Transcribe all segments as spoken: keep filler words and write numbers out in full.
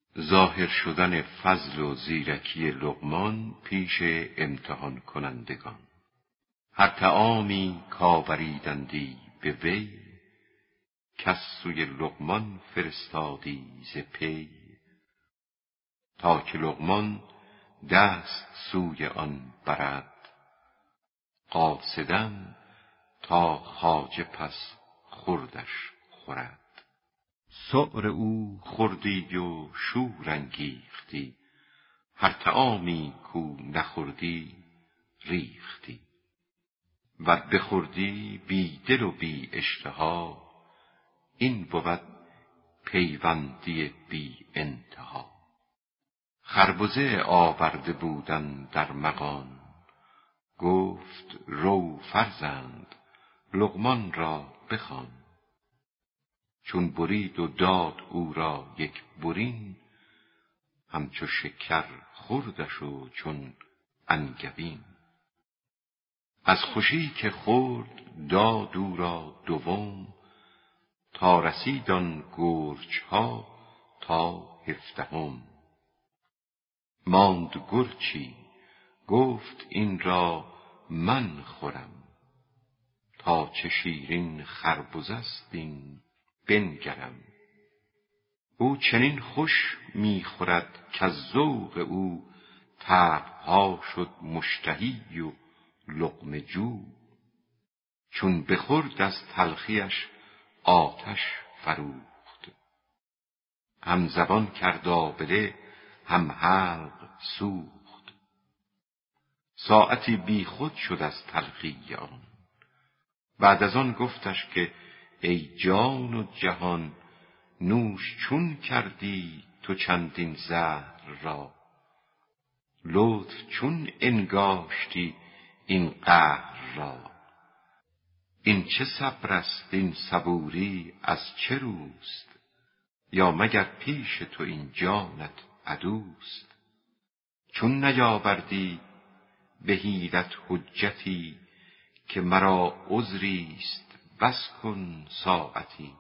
ظاهر شدن فضل و زیرکی لقمان پیش امتحان کنندگان. هر طعامی کآوریدندی به وی، کس سوی لقمان فرستادی ز پی. تا که لقمان دست سوی آن برد، قاصدا تا خواجه پس خوردش خورد. سؤر او خوردی و شور انگیختی، هر طعامی کو نخوردی ریختی. ور بخوردی بی دل و بی اشتها، این بود پیوندی بی انتها. خربزه آورده بودند در مغان، گفت رو فرزند لقمان را بخوان. چون برید و داد او را یک برین، همچو شکر خوردش و چون انگبین. از خوشی که خورد داد او را دوم، تا رسید آن گرچ ها تا هفدهم. ماند گرچی گفت این را من خورم، تا چه شیرین خربزه است این بنگرم. او چنین خوش می خورد کز ذوق او، طبعها شد مشتهی و لقمه جو. چون بخورد از تلخیش آتش فروخت، هم زبان کرد آبله هم حلق سوخت. ساعتی بی خود شد از تلخی آن، بعد از آن گفتش که ای جان و جهان، نوش چون کردی تو چندین زهر را. لطف چون انگاشتی این قهر را. این چه صبر است این صبوری از چه روست، یا مگر پیش تو این جانت عدوست. چون نیاوردی به حیلت حجتی، که مرا عذریست بس کن ساعتی.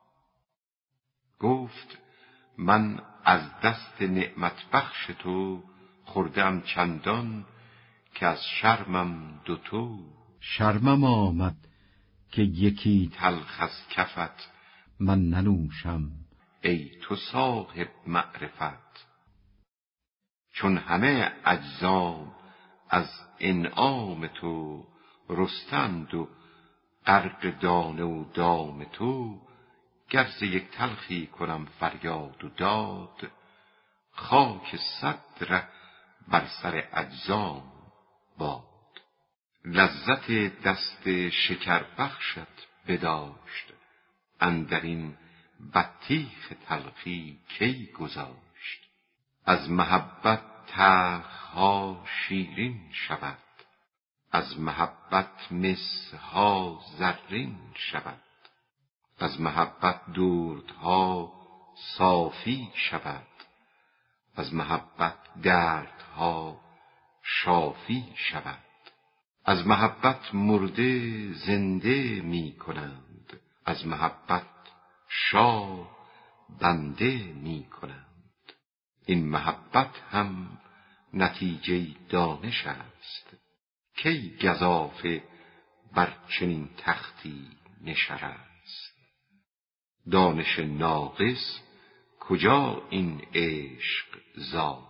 گفت من از دست نعمت بخش تو، خوردم چندان که از شرمم دوتو. شرمم آمد که یکی تلخ از کفت، من ننوشم ای تو صاحب معرفت. چون همه اجزام از انعام تو، رستند و غرق دانه و دام تو. گر ز یک تلخی کنم فریاد و داد، خاک صد ره بر سر اجزام باد. لذت دست شکر بخشت بداشت، اندرین بطیخ تلخی کی گذاشت. از محبت تلخها شیرین شود، از محبت مسها زرین شود. از محبت دردها صافی شود، از محبت دردها شافی شود. از محبت مرده زنده می کنند، از محبت شاه بنده می کنند. این محبت هم نتیجه دانش است، کی گزافه بر چنین تختی نشر است. دانش ناقص کجا این عشق زاد،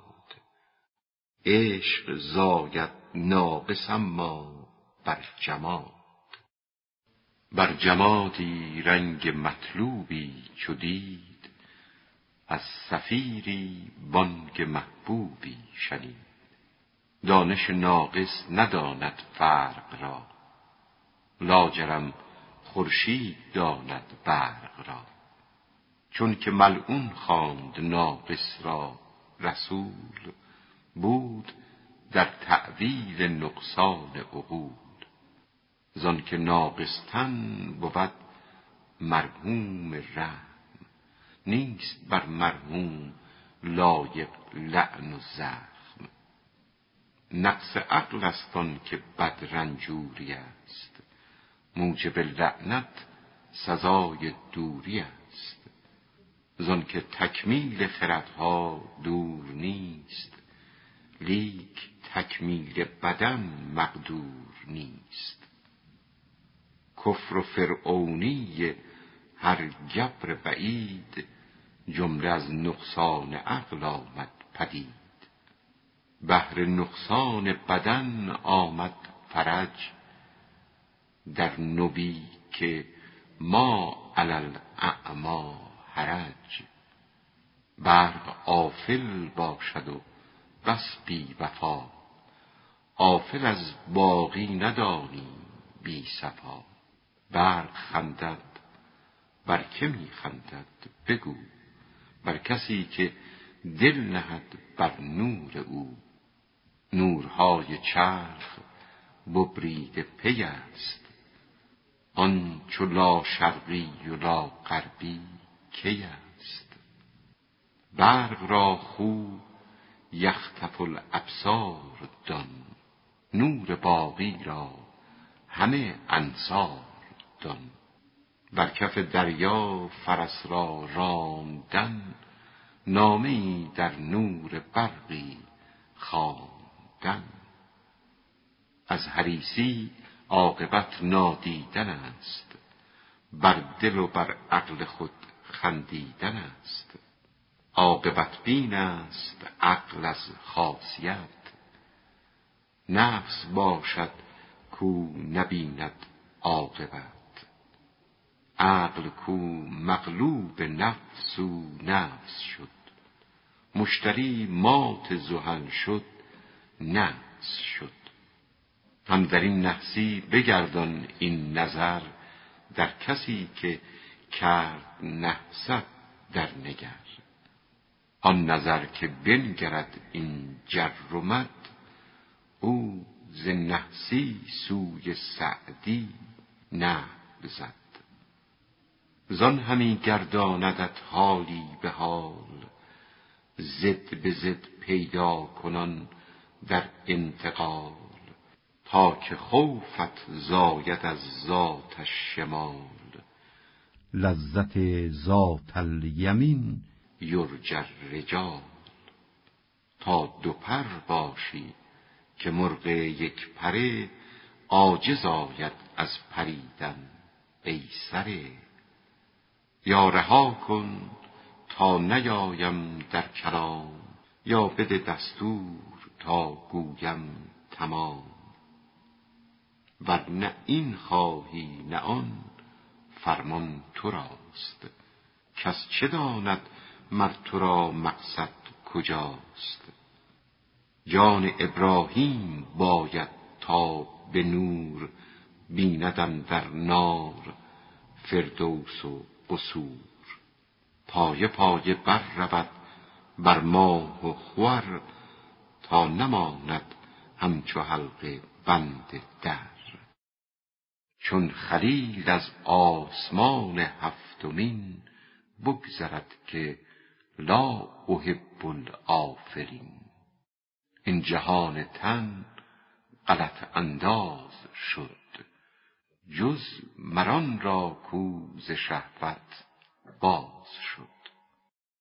عشق زاید ناقص اما بر جماد. بر جمادی رنگ مطلوبی چو دید، از صفیری بانگ محبوبی شنید. دانش ناقص نداند فرق را، لاجرم خورشید داند برق را. چون که ملعون خواند ناقص را رسول، بود در تأویل نقصان عقول. زان که ناقص تن بود مرحوم رحم، نیست بر مرحوم لایق لعن و زخم. نقص عقل است آن که بد رنجوری است، موجب لعنت سزای دوری است. زان که تکمیل خردها دور نیست، لیک تکمیل بدن مقدور نیست. کفر و فرعونی هر گبر بعید، جمله از نقصان عقل آمد پدید. بهر نقصان بدن آمد فرج، در نبی که ما علی الاعمی حرج. برق آفل باشد و بس بی وفا، آفل از باقی ندانی بی صفا. برق خندد بر که می خندد بگو، بر کسی که دل نهد بر نور او. نورهای چرخ ببریده پی است، آن چو لا شرقی و لا غربی کی است. برق را خو یخطف الابصار دان، نور باقی را همه انصار دان. بر کف دریا فرس را راندن، نامه ای در نور برقی خواندن. از حریصی عاقبت نادیدن است، بر دل و بر عقل خود خندیدن است. عاقبت بین است عقل از خاصیت، نفس باشد کو نبیند عاقبت. عقل کو مغلوب نفس او نفس شد، مشتری مات زحل شد نحس شد. هم در این نحسی بگردان این نظر، در کسی که کرد نحست در نگر. آن نظر که بنگرد این جر و مد، او ز نحسی سوی سعدی نحو زد. زان همی گرداندت حالی به حال، ضد به ضد پیدا کنان در انتقال. تا که خوفت زاید از ذات الشمال، لذت ذات الیمین یرجی الرجال. تا دو پر باشی که مرغ یک پره، عاجز آید از پریدن ای سره. یا رها کن تا نیایم در کلام، یا بده دستور تا گویم تمام. ور نه این خواهی نه آن، فرمان تو راست. کس چه داند مر تو را مقصد کجاست. جان ابراهیم باید تا به نور، بیند اندر نار فردوس و قصور. پایه پایه بر رود بر ماه و خور، تا نماند همچو حلقه بند در. چون خلیل از آسمان هفتمین، بگذرد که لا احب الآفلین. این جهان تن غلط انداز شد، جز مر آن را کو ز شهوت باز شد.